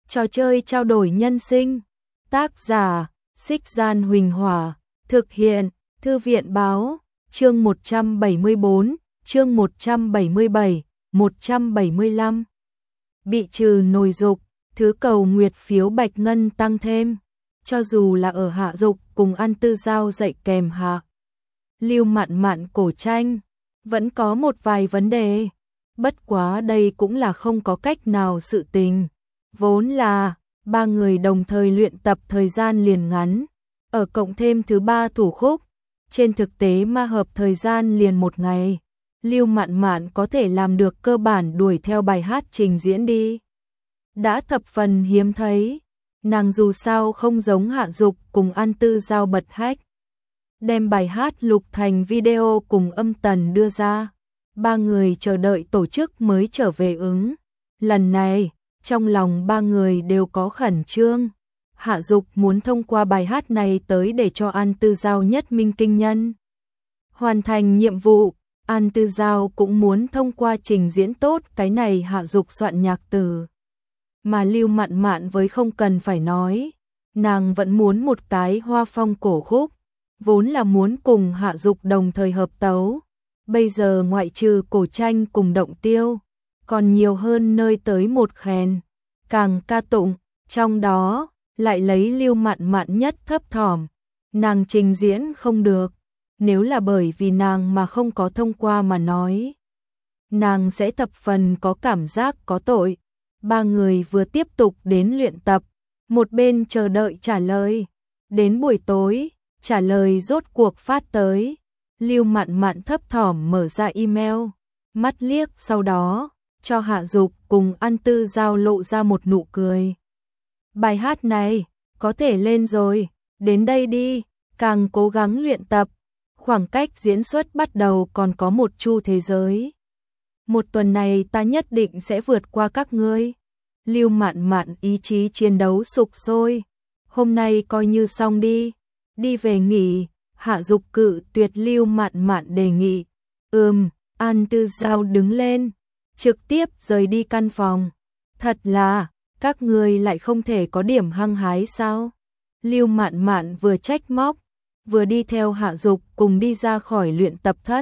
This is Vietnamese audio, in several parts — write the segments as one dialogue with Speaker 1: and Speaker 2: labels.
Speaker 1: Trò chơi trao đổi nhân sinh. Tác giả: Xích Gian Huỳnh Hỏa. Thực hiện: Thư viện Báo. Chương 174, chương 177, 175. Bị trừ nồi dục, thứ cầu nguyệt phiếu bạch ngân tăng thêm. Cho dù là ở Hạ Dục cùng An Tư Giao dạy kèm Hạ Lưu Mạn Mạn cổ tranh, vẫn có một vài vấn đề. Bất quá đây cũng là không có cách nào sự tình. Vốn là ba người đồng thời luyện tập thời gian liền ngắn, ở cộng thêm thứ ba thủ khúc, trên thực tế ma hợp thời gian liền một ngày. Lưu Mạn Mạn có thể làm được cơ bản đuổi theo bài hát trình diễn đi, đã thập phần hiếm thấy. Nàng dù sao không giống Hạ Dục cùng An Tư Giao bật hách, đem bài hát lục thành video cùng âm tần đưa ra. Ba người chờ đợi tổ chức mới trở về ứng. Lần này, trong lòng ba người đều có khẩn trương. Hạ Dục muốn thông qua bài hát này tới để cho An Tư Giao nhất minh kinh nhân hoàn thành nhiệm vụ. An Tư Giao cũng muốn thông qua trình diễn tốt cái này Hạ Dục soạn nhạc từ. Mà Lưu Mạn Mạn với không cần phải nói, nàng vẫn muốn một cái hoa phong cổ khúc, vốn là muốn cùng Hạ Dục đồng thời hợp tấu. Bây giờ ngoại trừ cổ tranh cùng động tiêu, còn nhiều hơn nơi tới một khen, càng ca tụng, trong đó lại lấy Lưu Mạn Mạn nhất thấp thỏm. Nàng trình diễn không được, nếu là bởi vì nàng mà không có thông qua mà nói, nàng sẽ thập phần có cảm giác có tội. Ba người vừa tiếp tục đến luyện tập, một bên chờ đợi trả lời. Đến buổi tối, trả lời rốt cuộc phát tới. Lưu Mạn Mạn thấp thỏm mở ra email, mắt liếc sau đó cho Hạ Dục cùng An Tư Giao lộ ra một nụ cười. Bài hát này có thể lên rồi, đến đây đi, càng cố gắng luyện tập. Khoảng cách diễn xuất bắt đầu còn có một chu thế giới. Một tuần này ta nhất định sẽ vượt qua các ngươi. Lưu Mạn Mạn ý chí chiến đấu sục sôi. Hôm nay coi như xong đi, đi về nghỉ. Hạ Dục cự tuyệt Lưu Mạn Mạn đề nghị. An Tư Giao đứng lên, trực tiếp rời đi căn phòng. Thật là, các ngươi lại không thể có điểm hăng hái sao? Lưu Mạn Mạn vừa trách móc, vừa đi theo Hạ Dục cùng đi ra khỏi luyện tập thất.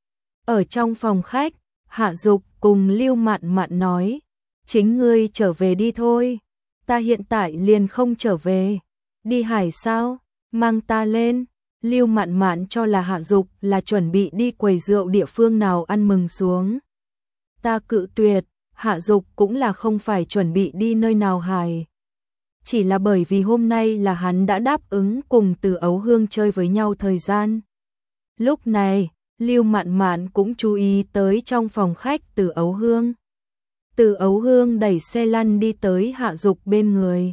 Speaker 1: Ở trong phòng khách, Hạ Dục cùng Lưu Mạn Mạn nói, chính ngươi trở về đi thôi, ta hiện tại liền không trở về. Đi Hải sao? Mang ta lên. Lưu Mạn Mạn cho là Hạ Dục là chuẩn bị đi quầy rượu địa phương nào ăn mừng xuống. Ta cự tuyệt, Hạ Dục cũng là không phải chuẩn bị đi nơi nào Hải. Chỉ là bởi vì hôm nay là hắn đã đáp ứng cùng Từ Ấu Hương chơi với nhau thời gian. Lúc này, Lưu Mạn Mạn cũng chú ý tới trong phòng khách Từ Ấu Hương. Từ Ấu Hương đẩy xe lăn đi tới Hạ Dục bên người.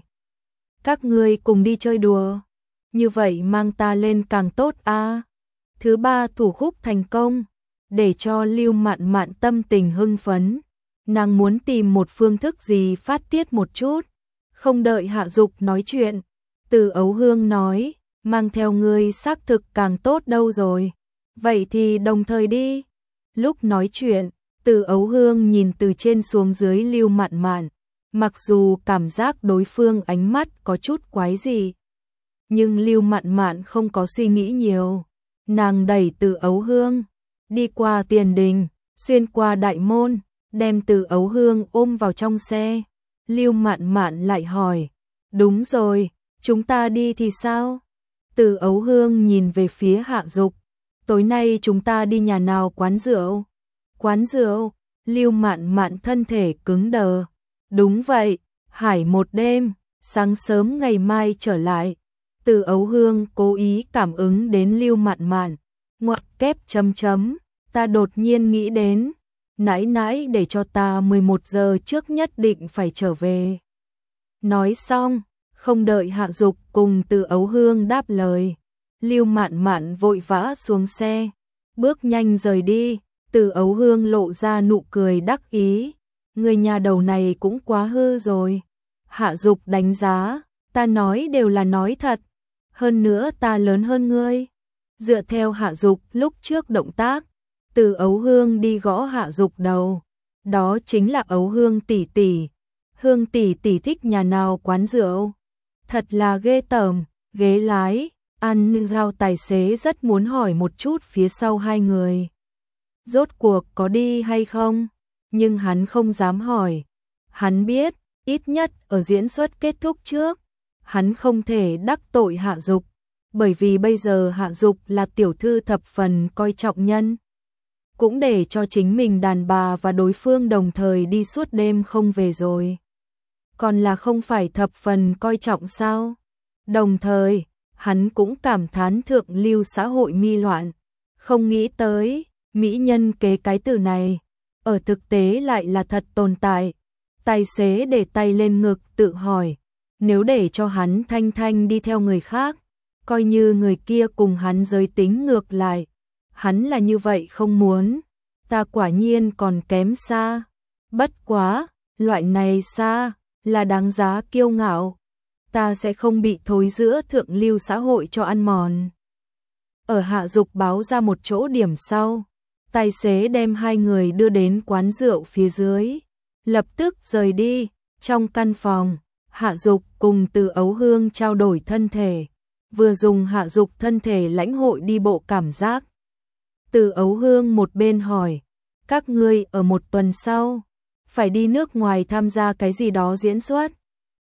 Speaker 1: Các ngươi cùng đi chơi đùa, như vậy mang ta lên càng tốt a. Thứ ba thủ khúc thành công, để cho Lưu Mạn Mạn tâm tình hưng phấn. Nàng muốn tìm một phương thức gì phát tiết một chút. Không đợi Hạ Dục nói chuyện, Từ Ấu Hương nói, mang theo ngươi xác thực càng tốt đâu rồi. Vậy thì đồng thời đi. Lúc nói chuyện, Từ Ấu Hương nhìn từ trên xuống dưới Lưu Mạn Mạn, mặc dù cảm giác đối phương ánh mắt có chút quái dị, nhưng Lưu Mạn Mạn không có suy nghĩ nhiều. Nàng đẩy Từ Ấu Hương, đi qua tiền đình, xuyên qua đại môn, đem Từ Ấu Hương ôm vào trong xe. Lưu Mạn Mạn lại hỏi, đúng rồi, chúng ta đi thì sao? Từ Ấu Hương nhìn về phía Hạ Dục, tối nay chúng ta đi nhà nào quán rượu? Quán rượu? Lưu Mạn Mạn thân thể cứng đờ. Đúng vậy, Hải một đêm, sáng sớm ngày mai trở lại. Từ Ấu Hương cố ý cảm ứng đến Lưu Mạn Mạn, ngoặc kép chấm chấm, ta đột nhiên nghĩ đến, nãy nãy để cho ta 11 giờ trước nhất định phải trở về. Nói xong, không đợi Hạ Dục cùng Từ Ấu Hương đáp lời, Lưu Mạn Mạn vội vã xuống xe, bước nhanh rời đi. Từ Ấu Hương lộ ra nụ cười đắc ý, người nhà đầu này cũng quá hư rồi. Hạ Dục đánh giá, ta nói đều là nói thật, hơn nữa ta lớn hơn ngươi. Dựa theo Hạ Dục lúc trước động tác, Từ Ấu Hương đi gõ Hạ Dục đầu, đó chính là Ấu Hương tỷ tỷ. Hương tỷ tỷ thích nhà nào quán rượu? Thật là ghê tởm, ghế lái, ăn giao tài xế rất muốn hỏi một chút phía sau hai người. Rốt cuộc có đi hay không? Nhưng hắn không dám hỏi. Hắn biết, ít nhất ở diễn xuất kết thúc trước, hắn không thể đắc tội Hạ Dục, bởi vì bây giờ Hạ Dục là tiểu thư thập phần coi trọng nhân. Cũng để cho chính mình đàn bà và đối phương đồng thời đi suốt đêm không về rồi. Còn là không phải thập phần coi trọng sao? Đồng thời, hắn cũng cảm thán thượng lưu xã hội mi loạn. Không nghĩ tới, mỹ nhân kế cái từ này, ở thực tế lại là thật tồn tại. Tài xế để tay lên ngực tự hỏi, nếu để cho hắn thanh thanh đi theo người khác, coi như người kia cùng hắn giới tính ngược lại, hắn là như vậy không muốn, ta quả nhiên còn kém xa. Bất quá, loại này xa, là đáng giá kiêu ngạo. Ta sẽ không bị thối giữa thượng lưu xã hội cho ăn mòn. Ở Hạ Dục báo ra một chỗ điểm sau, tài xế đem hai người đưa đến quán rượu phía dưới, lập tức rời đi. Trong căn phòng, Hạ Dục cùng Từ Ấu Hương trao đổi thân thể, vừa dùng Hạ Dục thân thể lãnh hội đi bộ cảm giác. Từ Ấu Hương một bên hỏi, các ngươi ở một tuần sau, phải đi nước ngoài tham gia cái gì đó diễn xuất?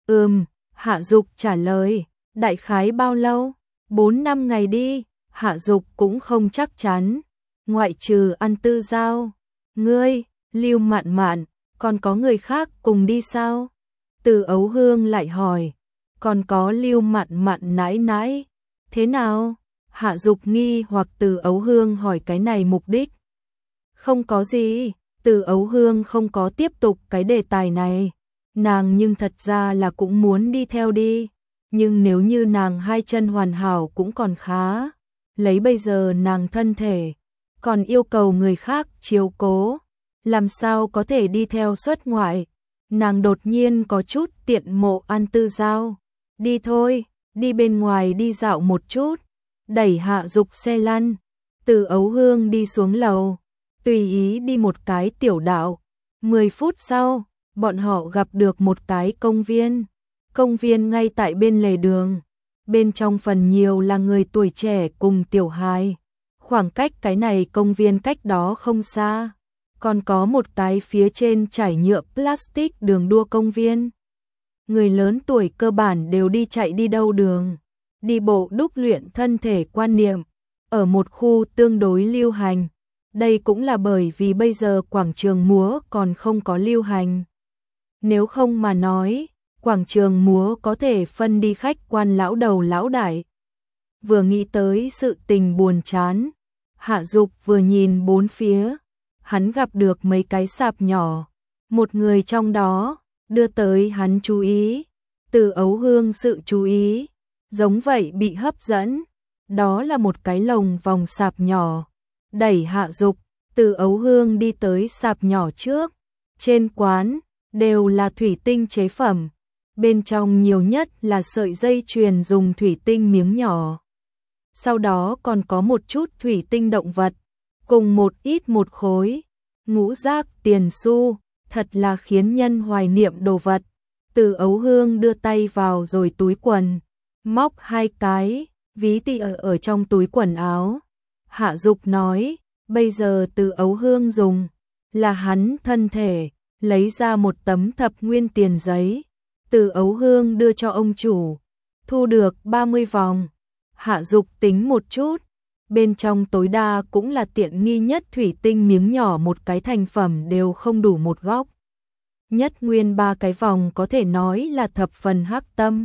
Speaker 1: Hạ Dục trả lời, đại khái bao lâu? 4-5 ngày đi. Hạ Dục cũng không chắc chắn, ngoại trừ ăn tư giao. Ngươi, Lưu Mạn Mạn, còn có người khác cùng đi sao? Từ Ấu Hương lại hỏi, còn có Lưu Mạn Mạn nãi nãi, thế nào? Hạ Dục nghi hoặc Từ Ấu Hương hỏi cái này mục đích. Không có gì, Từ Ấu Hương không có tiếp tục cái đề tài này. Nàng nhưng thật ra là cũng muốn đi theo đi, nhưng nếu như nàng hai chân hoàn hảo cũng còn khá. Lấy bây giờ nàng thân thể, còn yêu cầu người khác chiếu cố, làm sao có thể đi theo xuất ngoại. Nàng đột nhiên có chút tiện mộ An Tư Giao. Đi thôi, đi bên ngoài đi dạo một chút. Đẩy Hạ Dục xe lăn, Từ Ấu Hương đi xuống lầu, tùy ý đi một cái tiểu đạo. 10 phút sau, bọn họ gặp được một cái công viên. Công viên ngay tại bên lề đường. Bên trong phần nhiều là người tuổi trẻ cùng tiểu hài. Khoảng cách cái này công viên cách đó không xa. Còn có một cái phía trên trải nhựa plastic đường đua công viên. Người lớn tuổi cơ bản đều đi chạy đi đâu đường. Đi bộ đúc luyện thân thể quan niệm. Ở một khu tương đối lưu hành. Đây cũng là bởi vì bây giờ quảng trường múa còn không có lưu hành. Nếu không mà nói, quảng trường múa có thể phân đi khách quan lão đầu lão đại. Vừa nghĩ tới sự tình buồn chán, Hạ Dục vừa nhìn bốn phía, hắn gặp được mấy cái sạp nhỏ, một người trong đó đưa tới hắn chú ý, Từ Ấu Hương sự chú ý, giống vậy bị hấp dẫn, đó là một cái lồng vòng sạp nhỏ. Đẩy Hạ Dục, Từ Ấu Hương đi tới sạp nhỏ trước, trên quán đều là thủy tinh chế phẩm, bên trong nhiều nhất là sợi dây chuyền dùng thủy tinh miếng nhỏ. Sau đó còn có một chút thủy tinh động vật, cùng một ít một khối ngũ giác tiền xu, thật là khiến nhân hoài niệm đồ vật. Từ Ấu Hương đưa tay vào rồi túi quần, móc hai cái ví tị ở trong túi quần áo. Hạ Dục nói, bây giờ Từ Ấu Hương dùng là hắn thân thể, lấy ra một tấm thập nguyên tiền giấy. Từ Ấu Hương đưa cho ông chủ, thu được 30 vòng. Hạ Dục tính một chút, bên trong tối đa cũng là tiện nghi nhất thủy tinh miếng nhỏ một cái thành phẩm đều không đủ một góc. Nhất nguyên 3 cái vòng có thể nói là thập phần hắc tâm.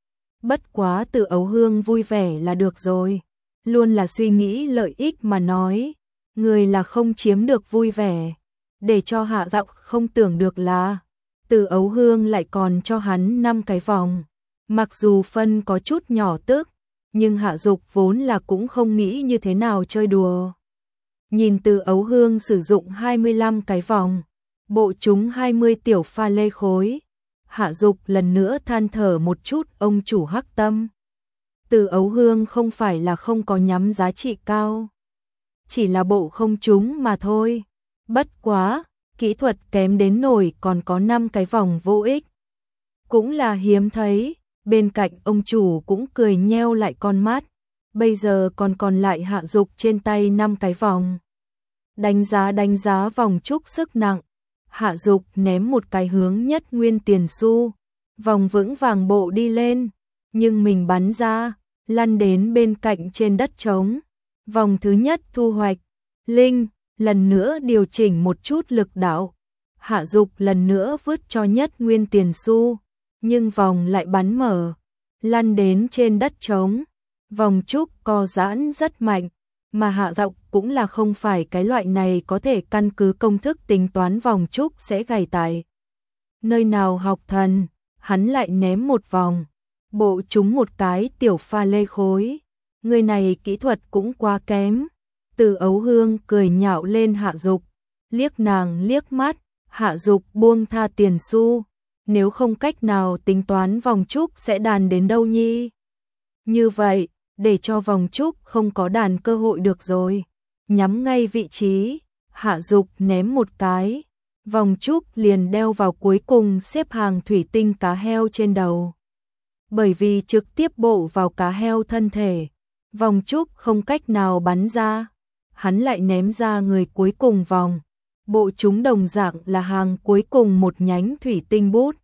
Speaker 1: Bất quá Từ Ấu Hương vui vẻ là được rồi, luôn là suy nghĩ lợi ích mà nói, người là không chiếm được vui vẻ. Để cho Hạ Dục không tưởng được là Từ Ấu Hương lại còn cho hắn 5 cái vòng. Mặc dù phân có chút nhỏ tức, nhưng Hạ Dục vốn là cũng không nghĩ như thế nào chơi đùa. Nhìn Từ Ấu Hương sử dụng 25 cái vòng, bộ chúng 20 tiểu pha lê khối, Hạ Dục lần nữa than thở một chút ông chủ hắc tâm. Từ Ấu Hương không phải là không có nhắm giá trị cao, chỉ là bộ không trúng mà thôi. Bất quá, kỹ thuật kém đến nổi còn có 5 cái vòng vô ích, cũng là hiếm thấy, bên cạnh ông chủ cũng cười nheo lại con mắt, bây giờ còn lại Hạ Dục trên tay 5 cái vòng. Đánh giá vòng trúc sức nặng, Hạ Dục ném một cái hướng Nhất Nguyên tiền xu, vòng vững vàng bộ đi lên, nhưng mình bắn ra, lăn đến bên cạnh trên đất trống. Vòng thứ nhất thu hoạch, linh, lần nữa điều chỉnh một chút lực đạo. Hạ Dục lần nữa vứt cho Nhất Nguyên tiền xu, nhưng vòng lại bắn mở, lăn đến trên đất trống. Vòng trúc co giãn rất mạnh, mà Hạ Dục cũng là không phải cái loại này có thể căn cứ công thức tính toán vòng trúc sẽ gảy tại nơi nào học thần, hắn lại ném một vòng, bộ trúng một cái tiểu pha lê khối. Người này kỹ thuật cũng quá kém. Từ Ấu Hương cười nhạo lên Hạ Dục, liếc nàng liếc mắt, Hạ Dục buông tha tiền xu, nếu không cách nào tính toán vòng trúc sẽ đàn đến đâu nhi. Như vậy, để cho vòng trúc không có đàn cơ hội được rồi. Nhắm ngay vị trí, Hạ Dục ném một cái, vòng trúc liền đeo vào cuối cùng xếp hàng thủy tinh cá heo trên đầu. Bởi vì trực tiếp bộ vào cá heo thân thể, vòng trúc không cách nào bắn ra, hắn lại ném ra người cuối cùng vòng. Bộ chúng đồng dạng là hàng cuối cùng một nhánh thủy tinh bút.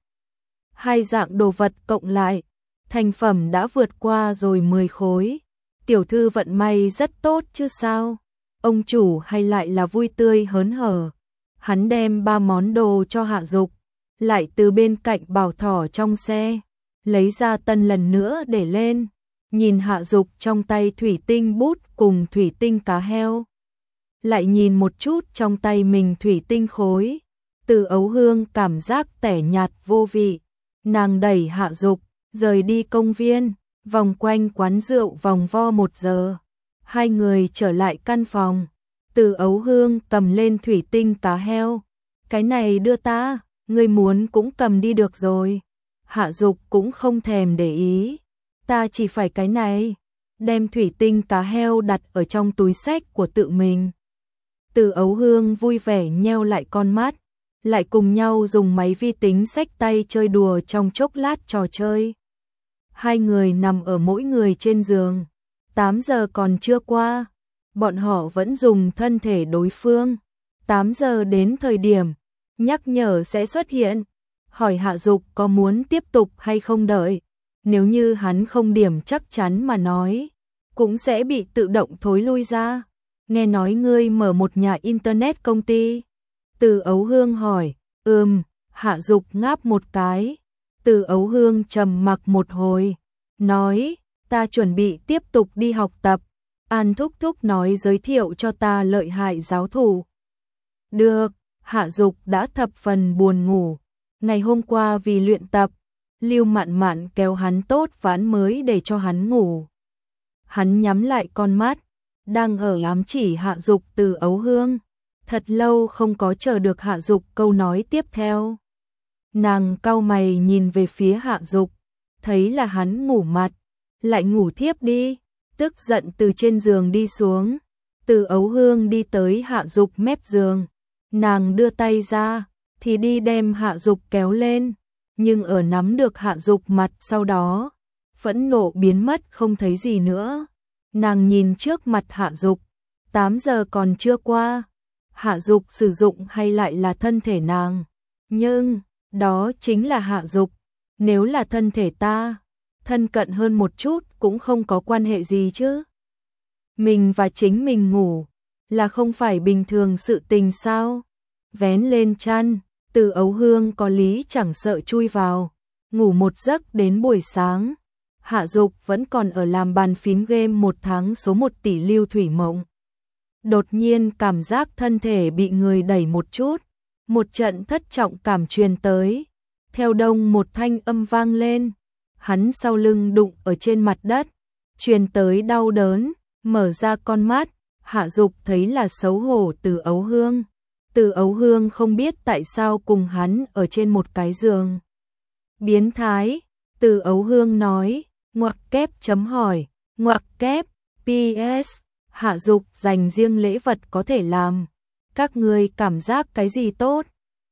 Speaker 1: Hai dạng đồ vật cộng lại, thành phẩm đã vượt qua rồi 10 khối. Tiểu thư vận may rất tốt chứ sao? Ông chủ hay lại là vui tươi hớn hở. Hắn đem 3 món đồ cho Hạ Dục, lại từ bên cạnh bảo thỏ trong xe, lấy ra tân lần nữa để lên. Nhìn Hạ Dục trong tay thủy tinh bút cùng thủy tinh cá heo, lại nhìn một chút trong tay mình thủy tinh khối. Từ Ấu Hương cảm giác tẻ nhạt vô vị, nàng đẩy Hạ Dục rời đi công viên, vòng quanh quán rượu vòng vo 1 giờ. Hai người trở lại căn phòng, Từ Ấu Hương cầm lên thủy tinh cá heo. Cái này đưa ta, ngươi muốn cũng cầm đi được rồi. Hạ Dục cũng không thèm để ý, ta chỉ phải cái này. Đem thủy tinh cá heo đặt ở trong túi xách của tự mình. Từ Ấu Hương vui vẻ nheo lại con mắt, lại cùng nhau dùng máy vi tính xách tay chơi đùa trong chốc lát trò chơi. Hai người nằm ở mỗi người trên giường, 8 giờ còn chưa qua, bọn họ vẫn dùng thân thể đối phương. 8 giờ đến thời điểm nhắc nhở sẽ xuất hiện, hỏi Hạ Dục có muốn tiếp tục hay không đợi. Nếu như hắn không điểm chắc chắn mà nói, cũng sẽ bị tự động thối lui ra. Nghe nói ngươi mở một nhà internet công ty. Từ Ấu Hương hỏi. Hạ Dục ngáp một cái. Từ Ấu Hương trầm mặc một hồi, nói, ta chuẩn bị tiếp tục đi học tập. An thúc thúc nói giới thiệu cho ta lợi hại giáo thủ. Được. Hạ Dục đã thập phần buồn ngủ. Ngày hôm qua vì luyện tập, Lưu Mạn Mạn kéo hắn tốt ván mới để cho hắn ngủ. Hắn nhắm lại con mắt, đang ở ám chỉ Hạ Dục. Từ Ấu Hương thật lâu không có chờ được Hạ Dục câu nói tiếp theo. Nàng cau mày nhìn về phía Hạ Dục, thấy là hắn ngủ mặt, lại ngủ thiếp đi, tức giận từ trên giường đi xuống. Từ Ấu Hương đi tới Hạ Dục mép giường, nàng đưa tay ra thì đi đem Hạ Dục kéo lên, nhưng ở nắm được Hạ Dục mặt sau đó, phẫn nộ biến mất không thấy gì nữa. Nàng nhìn trước mặt Hạ Dục, 8 giờ còn chưa qua, Hạ Dục sử dụng hay lại là thân thể nàng, nhưng đó chính là Hạ Dục. Nếu là thân thể ta, thân cận hơn một chút cũng không có quan hệ gì chứ. Mình và chính mình ngủ là không phải bình thường sự tình sao? Vén lên chăn, Từ Ấu Hương có lý chẳng sợ chui vào, ngủ một giấc đến buổi sáng. Hạ Dục vẫn còn ở làm bàn phím game 1 tháng số 1 tỷ lưu thủy mộng. Đột nhiên cảm giác thân thể bị người đẩy một chút, một trận thất trọng cảm truyền tới. Theo đông một thanh âm vang lên, hắn sau lưng đụng ở trên mặt đất, truyền tới đau đớn, mở ra con mắt, Hạ Dục thấy là xấu hổ Từ Ấu Hương. Từ Ấu Hương không biết tại sao cùng hắn ở trên một cái giường. Biến thái, Từ Ấu Hương nói, ngoặc kép chấm hỏi, ngoặc kép, PS, Hạ Dục dành riêng lễ vật có thể làm. Các ngươi cảm giác cái gì tốt?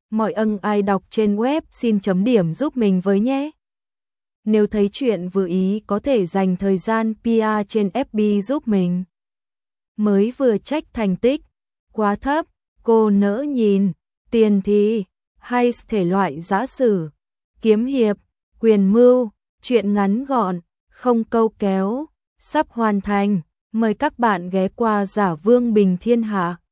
Speaker 1: Mọi ai đọc trên web xin chấm điểm giúp mình với nhé. Nếu thấy chuyện vừa ý có thể dành thời gian PR trên FB giúp mình. Mới vừa check thành tích, quá thấp, cô nỡ nhìn, tiền thì, hay thể loại giã sử, kiếm hiệp, quyền mưu, truyện ngắn gọn, không câu kéo, sắp hoàn thành, mời các bạn ghé qua Giả Vương Bình Thiên Hạ.